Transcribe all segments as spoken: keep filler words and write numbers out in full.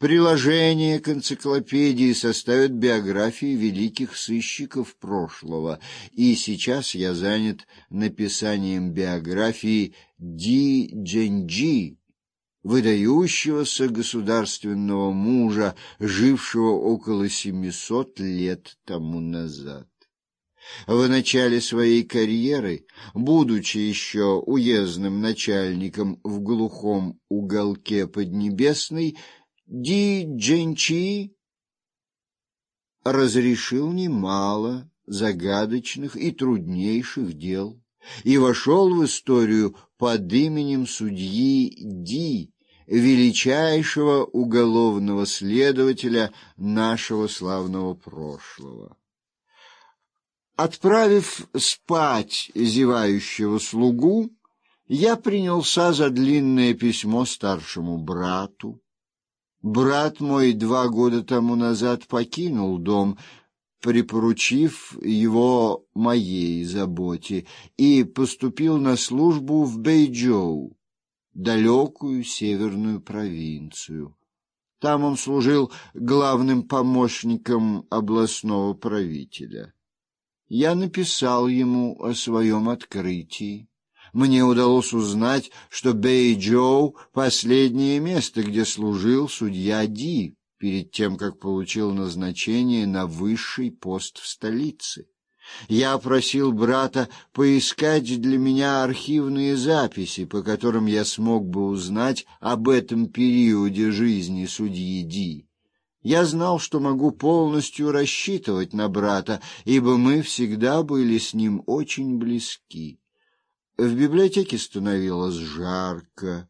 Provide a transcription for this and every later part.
Приложение к энциклопедии составят биографии великих сыщиков прошлого, и сейчас я занят написанием биографии Ди Джэньджи, выдающегося государственного мужа, жившего около семисот лет тому назад. В начале своей карьеры, будучи еще уездным начальником в глухом уголке Поднебесной, Ди Джэньджи разрешил немало загадочных и труднейших дел и вошел в историю под именем судьи Ди, величайшего уголовного следователя нашего славного прошлого. Отправив спать зевающего слугу, я принялся за длинное письмо старшему брату. Брат мой два года тому назад покинул дом, припоручив его моей заботе, и поступил на службу в Бэйчжоу, далекую северную провинцию. Там он служил главным помощником областного правителя. Я написал ему о своем открытии. Мне удалось узнать, что Бэйчжоу — последнее место, где служил судья Ди перед тем, как получил назначение на высший пост в столице. Я просил брата поискать для меня архивные записи, по которым я смог бы узнать об этом периоде жизни судьи Ди. Я знал, что могу полностью рассчитывать на брата, ибо мы всегда были с ним очень близки. В библиотеке становилось жарко.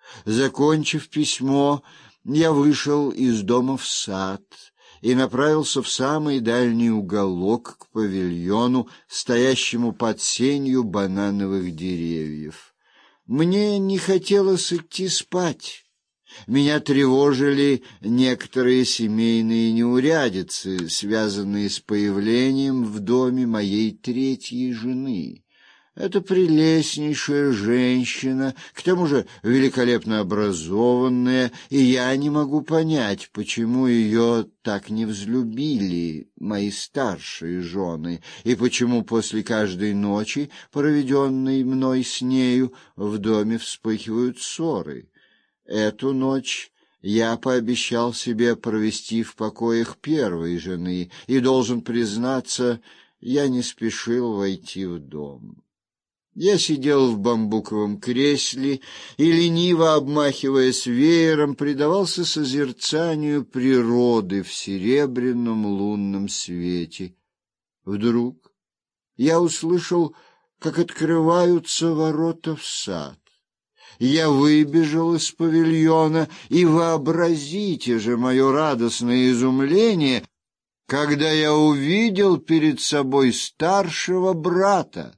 Закончив письмо, я вышел из дома в сад и направился в самый дальний уголок к павильону, стоящему под сенью банановых деревьев. Мне не хотелось идти спать. Меня тревожили некоторые семейные неурядицы, связанные с появлением в доме моей третьей жены. Это прелестнейшая женщина, к тому же великолепно образованная, и я не могу понять, почему ее так не взлюбили мои старшие жены, и почему после каждой ночи, проведенной мной с нею, в доме вспыхивают ссоры. Эту ночь я пообещал себе провести в покоях первой жены, и, должен признаться, я не спешил войти в дом. Я сидел в бамбуковом кресле и, лениво обмахиваясь веером, предавался созерцанию природы в серебряном лунном свете. Вдруг я услышал, как открываются ворота в сад. Я выбежал из павильона, и вообразите же мое радостное изумление, когда я увидел перед собой старшего брата.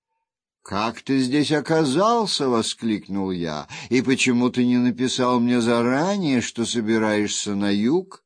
«Как ты здесь оказался?» — воскликнул я. «И почему ты не написал мне заранее, что собираешься на юг?»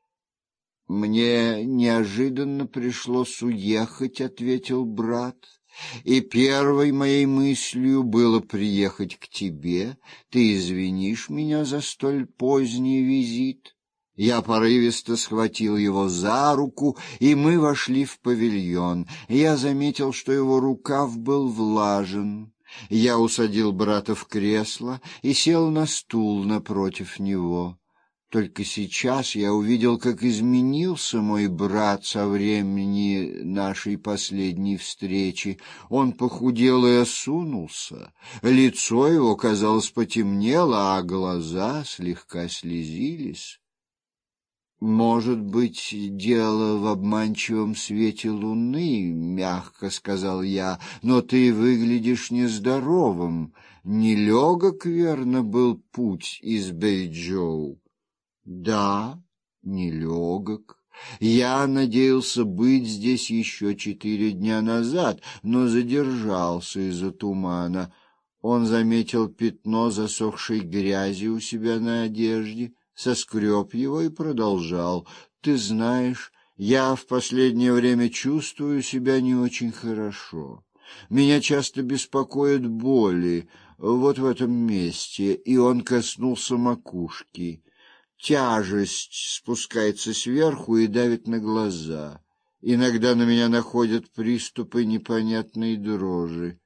«Мне неожиданно пришлось уехать», — ответил брат. «И первой моей мыслью было приехать к тебе. Ты извинишь меня за столь поздний визит?» Я порывисто схватил его за руку, и мы вошли в павильон. Я заметил, что его рукав был влажен. Я усадил брата в кресло и сел на стул напротив него. Только сейчас я увидел, как изменился мой брат со времени нашей последней встречи. Он похудел и осунулся, лицо его, казалось, потемнело, а глаза слегка слезились. «Может быть, дело в обманчивом свете луны, — мягко сказал я, — но ты выглядишь нездоровым. Нелегок, верно, был путь из Бэйчжоу?» «Да, нелегок. Я надеялся быть здесь еще четыре дня назад, но задержался из-за тумана». Он заметил пятно засохшей грязи у себя на одежде, соскреб его и продолжал: «Ты знаешь, я в последнее время чувствую себя не очень хорошо. Меня часто беспокоят боли вот в этом месте», и он коснулся макушки. тяжесть спускается сверху и давит на глаза. Иногда на меня находят приступы непонятной дрожи.